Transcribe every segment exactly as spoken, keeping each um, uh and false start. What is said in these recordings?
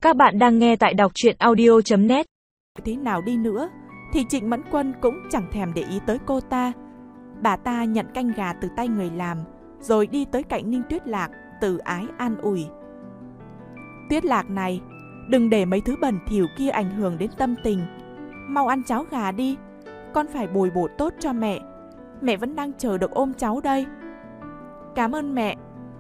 Các bạn đang nghe tại đọc truyện audio chấm net. Thế nào đi nữa thì Trịnh Mẫn Quân cũng chẳng thèm để ý tới cô ta. Bà ta nhận canh gà từ tay người làm, rồi đi tới cạnh Ninh Tuyết Lạc, từ ái an ủi. Tuyết Lạc này, đừng để mấy thứ bẩn thỉu kia ảnh hưởng đến tâm tình. Mau ăn cháo gà đi, con phải bồi bổ tốt cho mẹ. Mẹ vẫn đang chờ được ôm cháu đây. Cảm ơn mẹ.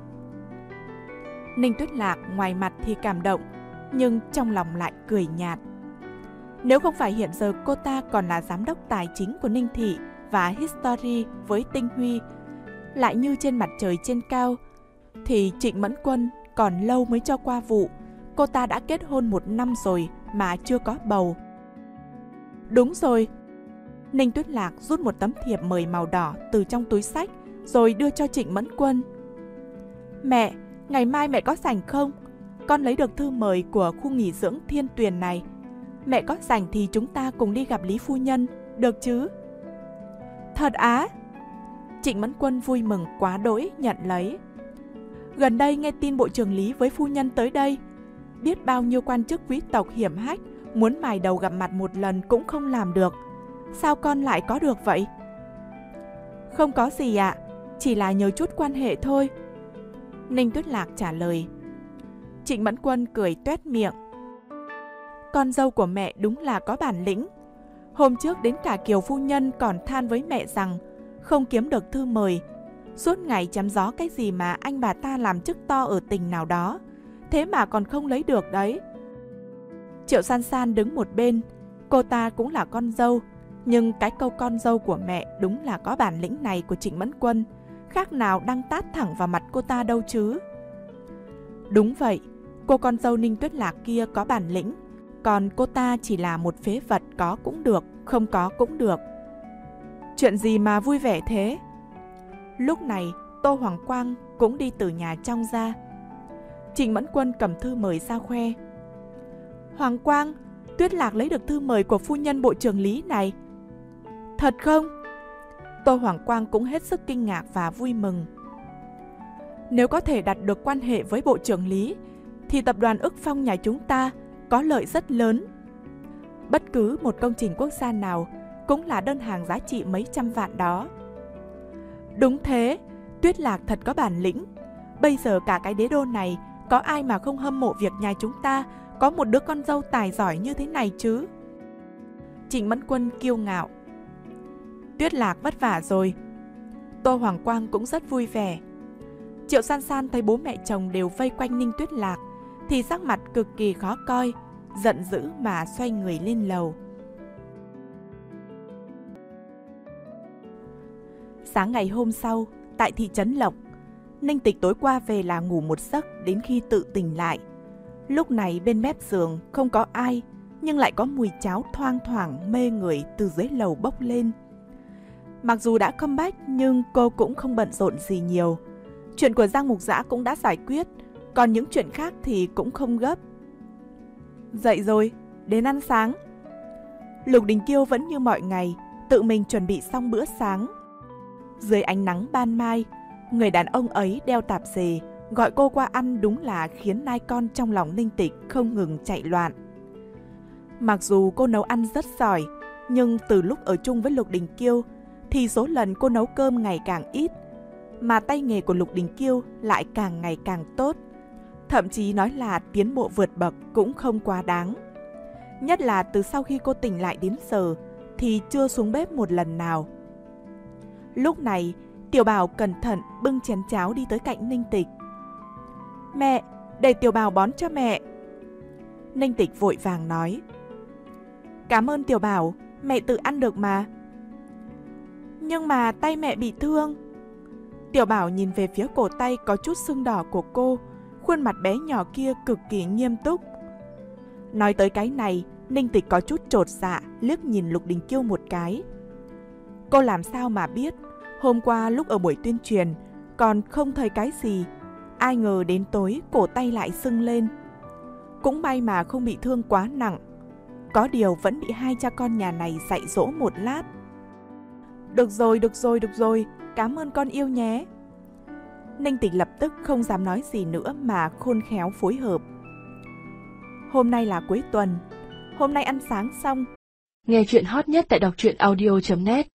Ninh Tuyết Lạc ngoài mặt thì cảm động, nhưng trong lòng lại cười nhạt. Nếu không phải hiện giờ cô ta còn là giám đốc tài chính của Ninh Thị và History với Tinh Huy, lại như trên mặt trời trên cao, thì Trịnh Mẫn Quân còn lâu mới cho qua vụ cô ta đã kết hôn một năm rồi mà chưa có bầu. Đúng rồi. Ninh Tuyết Lạc rút một tấm thiệp mời màu đỏ từ trong túi xách rồi đưa cho Trịnh Mẫn Quân. Mẹ, ngày mai mẹ có rảnh không? Con lấy được thư mời của khu nghỉ dưỡng Thiên Tuyền này. Mẹ có rảnh thì chúng ta cùng đi gặp Lý phu nhân, được chứ? Thật á? Trịnh Mẫn Quân vui mừng quá đỗi nhận lấy. Gần đây nghe tin bộ trưởng Lý với phu nhân tới đây. Biết bao nhiêu quan chức quý tộc hiểm hách muốn mài đầu gặp mặt một lần cũng không làm được. Sao con lại có được vậy? Không có gì ạ, chỉ là nhờ chút quan hệ thôi. Ninh Tuyết Lạc trả lời. Trịnh Mẫn Quân cười toét miệng. Con dâu của mẹ đúng là có bản lĩnh. Hôm trước đến cả Kiều phu nhân còn than với mẹ rằng không kiếm được thư mời. Suốt ngày chém gió cái gì mà anh bà ta làm chức to ở tỉnh nào đó, thế mà còn không lấy được đấy. Triệu San San đứng một bên. Cô ta cũng là con dâu, nhưng cái câu con dâu của mẹ đúng là có bản lĩnh này của Trịnh Mẫn Quân khác nào đang tát thẳng vào mặt cô ta đâu chứ. Đúng vậy, cô con dâu Ninh Tuyết Lạc kia có bản lĩnh, còn cô ta chỉ là một phế vật, có cũng được, không có cũng được. Chuyện gì mà vui vẻ thế? Lúc này Tô Hoàng Quang cũng đi từ nhà trong ra. Trịnh Mẫn Quân cầm thư mời ra khoe. Hoàng Quang, Tuyết Lạc lấy được thư mời của phu nhân bộ trưởng Lý này. Thật không? Tô Hoàng Quang cũng hết sức kinh ngạc và vui mừng. Nếu có thể đặt được quan hệ với bộ trưởng Lý, thì tập đoàn Ức Phong nhà chúng ta có lợi rất lớn. Bất cứ một công trình quốc gia nào cũng là đơn hàng giá trị mấy trăm vạn đó. Đúng thế, Tuyết Lạc thật có bản lĩnh. Bây giờ cả cái đế đô này có ai mà không hâm mộ việc nhà chúng ta có một đứa con dâu tài giỏi như thế này chứ? Trịnh Mẫn Quân kiêu ngạo. Tuyết Lạc vất vả rồi. Tô Hoàng Quang cũng rất vui vẻ. Triệu San San thấy bố mẹ chồng đều vây quanh Ninh Tuyết Lạc thì sắc mặt cực kỳ khó coi, giận dữ mà xoay người lên lầu. Sáng ngày hôm sau, tại thị trấn Lộc, Ninh Tịch tối qua về là ngủ một giấc đến khi tự tỉnh lại. Lúc này bên mép giường không có ai, nhưng lại có mùi cháo thoang thoảng mê người từ dưới lầu bốc lên. Mặc dù đã comeback nhưng cô cũng không bận rộn gì nhiều. Chuyện của Giang Mục Dã cũng đã giải quyết, còn những chuyện khác thì cũng không gấp. Dậy rồi, đến ăn sáng. Lục Đình Kiêu vẫn như mọi ngày, tự mình chuẩn bị xong bữa sáng. Dưới ánh nắng ban mai, người đàn ông ấy đeo tạp dề, gọi cô qua ăn đúng là khiến nai con trong lòng Ninh Tịch không ngừng chạy loạn. Mặc dù cô nấu ăn rất giỏi, nhưng từ lúc ở chung với Lục Đình Kiêu thì số lần cô nấu cơm ngày càng ít, mà tay nghề của Lục Đình Kiêu lại càng ngày càng tốt. Thậm chí nói là tiến bộ vượt bậc cũng không quá đáng. Nhất là từ sau khi cô tỉnh lại đến giờ thì chưa xuống bếp một lần nào. Lúc này, Tiểu Bảo cẩn thận bưng chén cháo đi tới cạnh Ninh Tịch. Mẹ, để Tiểu Bảo bón cho mẹ. Ninh Tịch vội vàng nói. Cảm ơn Tiểu Bảo, mẹ tự ăn được mà. Nhưng mà tay mẹ bị thương. Tiểu Bảo nhìn về phía cổ tay có chút sưng đỏ của cô, khuôn mặt bé nhỏ kia cực kỳ nghiêm túc. Nói tới cái này, Ninh Tịch có chút chột dạ, liếc nhìn Lục Đình Kiêu một cái. Cô làm sao mà biết, hôm qua lúc ở buổi tuyên truyền còn không thấy cái gì, ai ngờ đến tối cổ tay lại sưng lên. Cũng may mà không bị thương quá nặng, có điều vẫn bị hai cha con nhà này dạy dỗ một lát. Được rồi, được rồi, được rồi, cảm ơn con yêu nhé. Ninh Tịch lập tức không dám nói gì nữa mà khôn khéo phối hợp. Hôm nay là cuối tuần. Hôm nay ăn sáng xong. Nghe chuyện hot nhất tại đọc truyện audio chấm net.